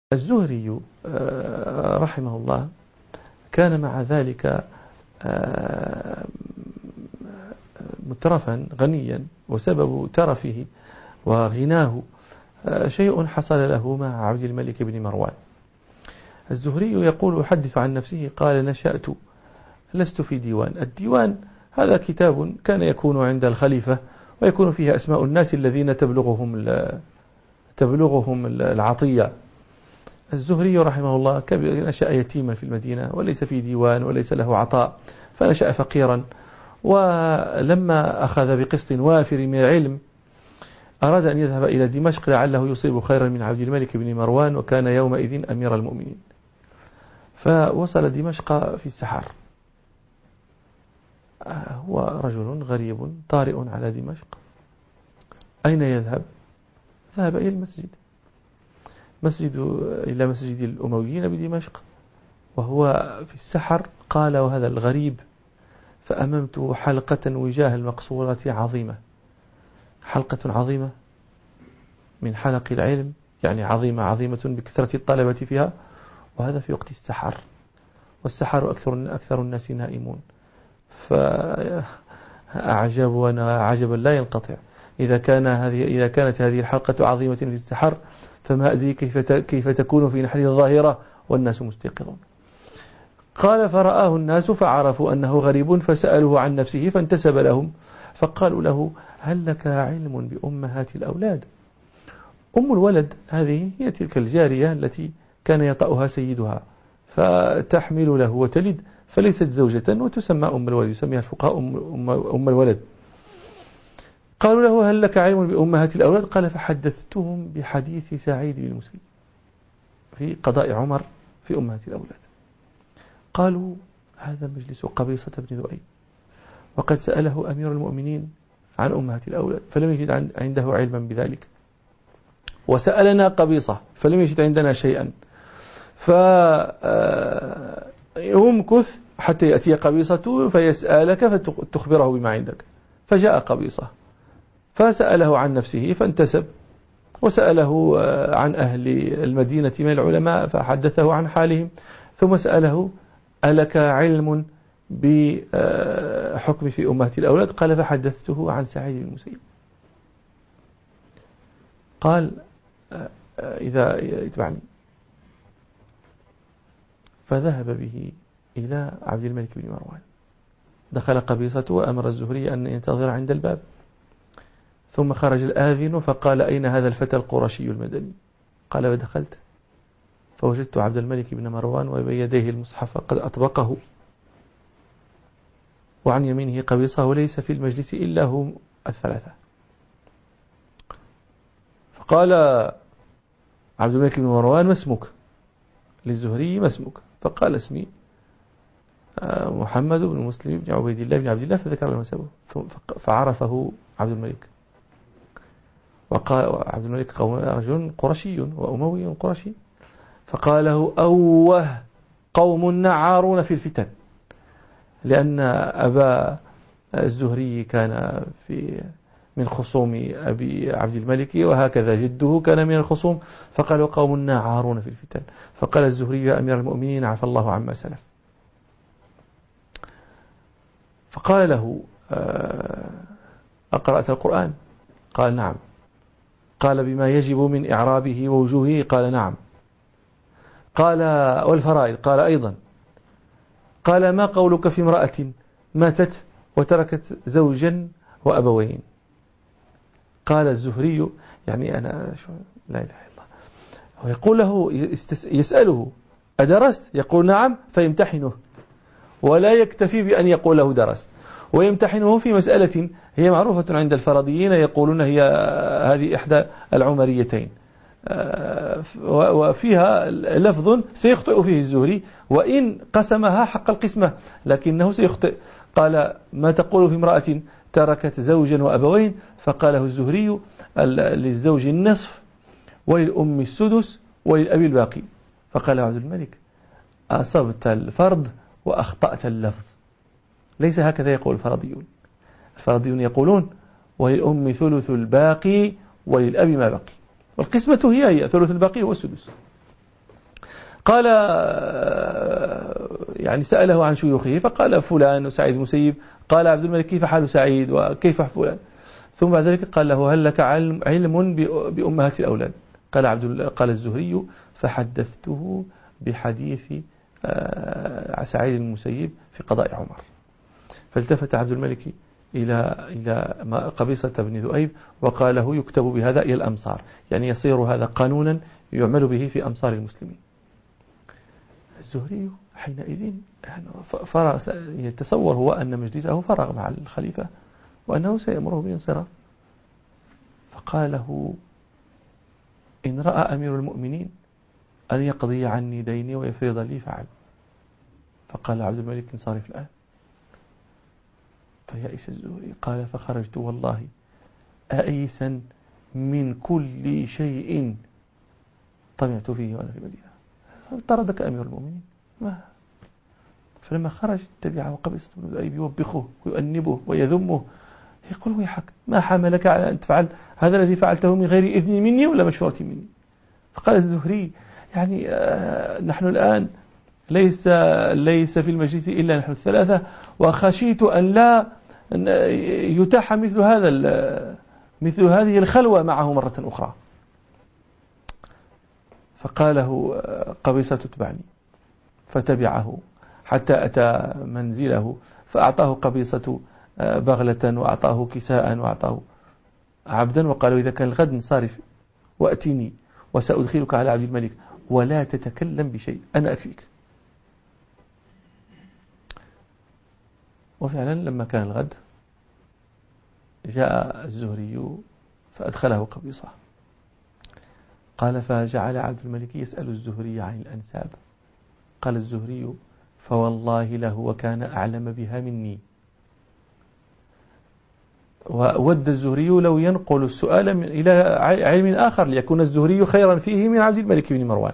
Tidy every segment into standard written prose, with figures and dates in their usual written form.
الزهري رحمه الله كان مع ذلك مترفا غنيا، وسبب ترفه وغناه شيء حصل له مع عبد الملك بن مروان. الزهري يقول يحدث عن نفسه قال: نشأت لست في ديوان. الديوان هذا كتاب كان يكون عند الخليفة ويكون فيه أسماء الناس الذين تبلغهم العطية. الزهري رحمه الله نشأ يتيما في المدينة وليس في ديوان وليس له عطاء، فنشأ فقيرا، ولما أخذ بقسط وافر من العلم أراد أن يذهب إلى دمشق لعله يصيب خيرا من عبد الملك بن مروان، وكان يومئذ أمير المؤمنين. فوصل دمشق في السحر، هو رجل غريب طارئ على دمشق. أين يذهب؟ ذهب إلى المسجد، إلى مسجد الأمويين بدمشق، وهو في السحر قال: وهذا الغريب، فأممت حلقة وجاه المقصورة عظيمة، حلقة عظيمة من حلق العلم، يعني عظيمة بكثرة الطلبة فيها، وهذا في وقت السحر، والسحر أكثر الناس نائمون. فأعجب وأنا عجبا لا ينقطع، إذا كانت هذه الحلقة عظيمة في السحر، فما أدري كيف تكون في نحر الظاهرة والناس مستيقظون. قال: فرآه الناس فعرفوا أنه غريب، فسألوه عن نفسه فانتسب لهم، فقالوا له: هل لك علم بأمهات الأولاد؟ أم الولد هذه هي تلك الجارية التي كان يطأها سيدها فتحمل له وتلد، فليست زوجة وتسمى أم الولد، يسميها الفقهاء أم الولد. قالوا له: هل لك علم بأمهات الأولاد؟ قال: فحدثتهم بحديث سعيد بن المسيب في قضاء عمر في أمهات الأولاد. قالوا: هذا مجلس قبيصة بن ذؤيب، وقد سأله أمير المؤمنين عن أمهات الأولاد فلم يجد عنده علما بذلك، وسألنا قبيصة فلم يجد عندنا شيئا، فيمكث حتى يأتي قبيصة فيسألك فتخبره بما عندك. فجاء قبيصة فسأله عن نفسه فانتسب، وسأله عن أهل المدينة من العلماء فحدثه عن حالهم، ثم سأله: ألك علم بحكم في أمهات الأولاد؟ قال: فحدثته عن سعيد بن المسيب. قال: إذا يتبعني. فذهب به إلى عبد الملك بن مروان. دخل قبيصة وأمر الزهري أن ينتظر عند الباب، ثم خرج الآذن فقال: أين هذا الفتى القرشي المدني؟ قال: فدخلت فوجدت عبد الملك بن مروان وبيديه المصحف قد أطبقه، وعن يمينه قبيصة، وليس في المجلس إلا هم الثلاثة. فقال عبد الملك بن مروان: ما اسمك؟ للزهري: ما اسمك؟ فقال: اسمي محمد بن مسلم بن عبيد الله بن عبد الله، فذكر له نسبه، فعرفه عبد الملك. وقال عبد الملك: رجل قرشي وأموي قرشي. فقال له: أوه قوم نعارون في الفتن، لأن أبا الزهري كان من خصوم أبي عبد الملك، وهكذا جده كان من الخصوم، فقالوا: قوم نعارون في الفتن. فقال الزهري: يا أمير المؤمنين، عفى الله عما سلف. فقال له: أقرأت القرآن؟ قال: نعم. قال: بما يجب من إعرابه ووجوهه؟ قال: نعم. قال: والفرائض؟ قال: أيضا. قال: ما قولك في امرأة ماتت وتركت زوجا وأبوين؟ قال الزهري: يعني أنا لا إله إلا الله. ويقول له، يسأله: أدرست؟ يقول: نعم، فيمتحنه، ولا يكتفي بأن يقول له درست، ويمتحنه في مسألة هي معروفة عند الفرضيين، يقولون هي هذه إحدى العمريتين، وفيها لفظ سيخطئ فيه الزهري وإن قسمها حق القسمة، لكنه سيخطئ. قال: ما تقول في امرأة تركت زوجا وأبوين؟ فقاله الزهري: للزوج النصف، وللأم السدس، وللأب الباقي. فقال عبد الملك: أصبت الفرض وأخطأت اللفظ، ليس هكذا يقول الفرضيون. الفرضيون يقولون: وللأم ثلث الباقي وللأب ما بقي، والقسمة هي ثلث الباقي والسدس. قال يعني سأله عن شيوخه فقال فلان وسعيد المسيب. قال عبد الملك كيف حال سعيد وكيف فلان؟ ثم بعد ذلك قال له هل لك علم بأمهات الأولاد؟ قال الزهري فحدثته بحديث سعيد المسيب في قضاء عمر. فالتفت عبد الملك إلى قبيصة بن ذؤيب وقال له يكتب بهذا إلى الأمصار، يعني يصير هذا قانونا يعمل به في أمصار المسلمين. الزهري حينئذ يتصور هو أن مجلسه فرغ مع الخليفة وأنه سيأمره بالانصراف، فقال له إن رأى أمير المؤمنين أن يقضي عني ديني ويفرض لي فعل. فقال عبد الملك انصرف الآن. فيأس الزهري قال فخرجت والله آيسا من كل شيء طمعت فيه وأنا في المدينة. طردك أمير المؤمنين ما. فلما خرج تبعه قبيصة بن ذؤيب يوبخه ويؤنبه ويذمه، يقول ويحك ما حملك على أن تفعل هذا الذي فعلته من غير إذن مني ولا مشورة مني؟ فقال الزهري يعني نحن الآن ليس في المجلس إلا نحن الثلاثة، وخشيت أن لا يتاح مثل هذه الخلوة معه مرة أخرى. فقال له قبيصة تتبعني، فتبعه حتى أتى منزله، فأعطاه قبيصة بغلة وأعطاه كساء وأعطاه عبدا، وقال إذا كان الغد انصرف وأتني وسأدخلك على عبد الملك ولا تتكلم بشيء أنا أكفيك. وفعلا لما كان الغد جاء الزهري فأدخله قبيصة. قال فجعل عبد الملك يسأل الزهري عن الأنساب. قال الزهري فوالله له وكان أعلم بها مني. وود الزهري لو ينقل السؤال إلى علم آخر ليكون الزهري خيرا فيه من عبد الملك بن مروان.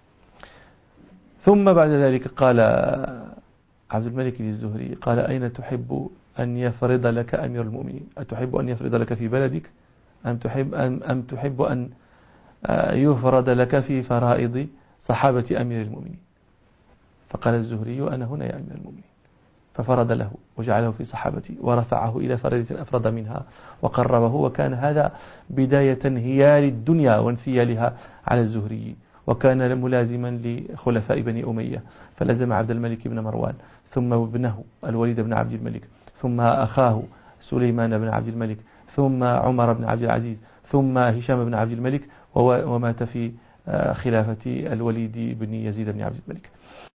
ثم بعد ذلك قال عبد الملك للزهري قال أين تحب أن يفرض لك أمير المؤمنين؟ أتحب أن يفرض لك في بلدك أم تحب أن يفرض لك في فرائض صحابة أمير المؤمنين؟ فقال الزهري أنا هنا يا أمير المؤمنين. ففرض له وجعله في صحابتي ورفعه إلى فريضة أفرض منها وقربه، وكان هذا بداية انهيار الدنيا وانثيالها على الزهري، وكان ملازما لخلفاء بني أمية، فلزم عبد الملك بن مروان ثم ابنه الوليد بن عبد الملك ثم أخاه سليمان بن عبد الملك ثم عمر بن عبد العزيز ثم هشام بن عبد الملك، ومات في خلافة الوليد بن يزيد بن عبد الملك.